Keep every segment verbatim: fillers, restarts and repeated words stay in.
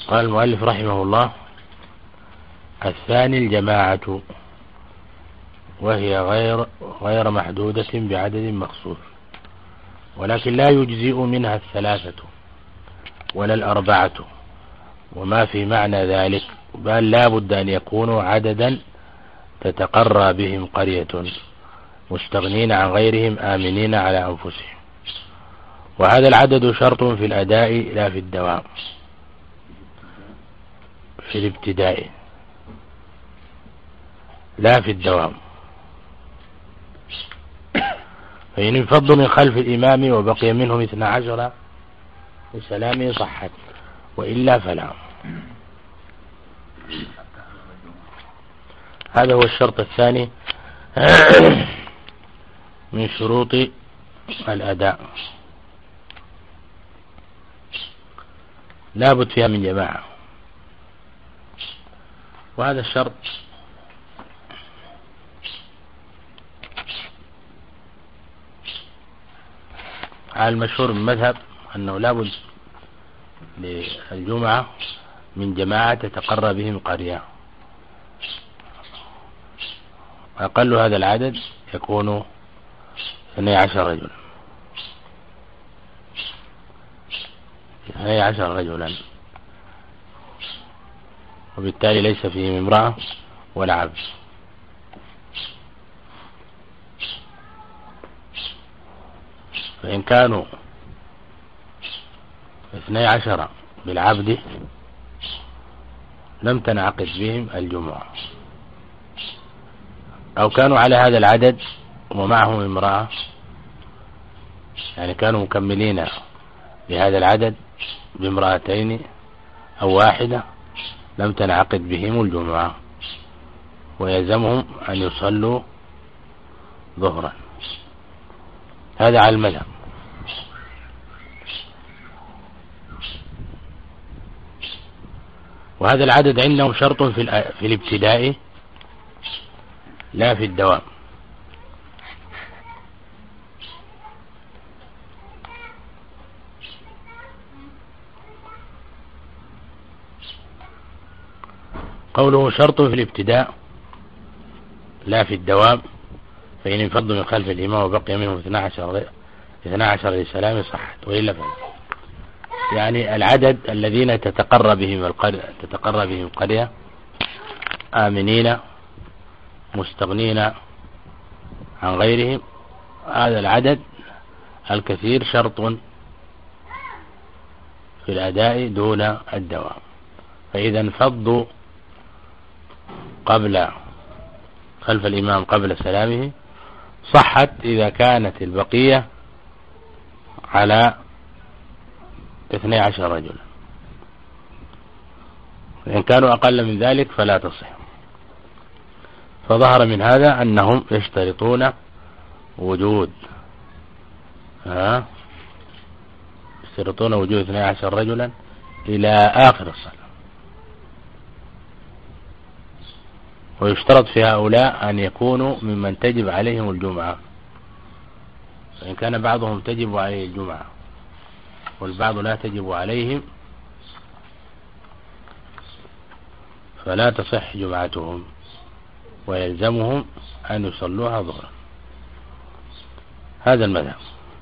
قال المؤلف رحمه الله: الثاني الجماعة، وهي غير غير محدودة بعدد مخصوص، ولكن لا يجزئ منها الثلاثة ولا الأربعة وما في معنى ذلك، بل لا بد أن يكونوا عددا تتقرى بهم قرية مستغنين عن غيرهم آمنين على أنفسهم. وهذا العدد شرط في الأداء لا في الدوام، في الابتداء لا في الدوام. فإن انفضوا من خلف الإمام وبقي منهم اثنا عشر لسلامه صحت، وإلا فلا. هذا هو الشرط الثاني من شروط الأداء، لابد فيها من جماعة. وهذا الشرط على المشهور من المذهب أنه لابد للجمعة من جماعة تتقرى بهم قرية، أقل هذا العدد يكون اثني عشر رجلا اثني عشر رجلا، وبالتالي ليس فيهم امرأة ولا عبد. فإن كانوا اثني عشر بالعبد لم تنعقد بهم الجمعة، أو كانوا على هذا العدد ومعهم امرأة، يعني كانوا مكملين لهذا العدد بامرأتين أو واحدة، لم تنعقد بهم الجمعة ويلزمهم أن يصلوا ظهرا. هذا على المذهب. وهذا العدد عندهم شرط في, في الابتداء لا في الدوام. قوله شرط في الابتداء لا في الدوام، فإن انفضوا من خلف الإمام وبقي منهم اثنا عشر اثنا عشر للسلام صحت، وإلا فلا. يعني العدد الذين تتقرى بهم القرية تتقرى بهم القرية آمنين مستغنين عن غيرهم، هذا العدد الكثير شرط في الأداء دون الدوام. فإذا انفضوا قبل خلف الإمام قبل سلامه صحت إذا كانت البقية على اثني عشر رجلا، وإن كانوا أقل من ذلك فلا تصح. فظهر من هذا أنهم يشترطون وجود ها يشترطون وجود اثني عشر رجلا إلى آخر الصلاة. ويشترط في هؤلاء أن يكونوا ممن تجب عليهم الجمعة، فإن كان بعضهم تجب عليه الجمعة والبعض لا تجب عليهم فلا تصح جمعتهم ويلزمهم أن يصلوها ظهرا. هذا المذهب.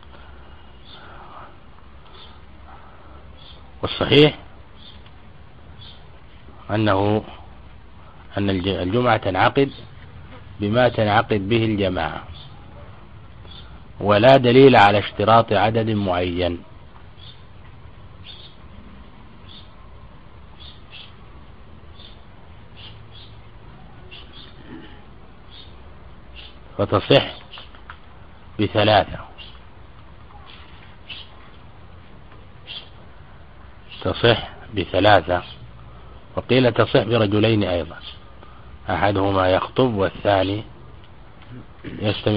والصحيح أنه أن الجمعة تنعقد بما تنعقد به الجماعة، ولا دليل على اشتراط عدد معين. فتصح بثلاثة، تصح بثلاثة، وقيل تصح برجلين أيضا، أحدهما يخطب والثاني يستمع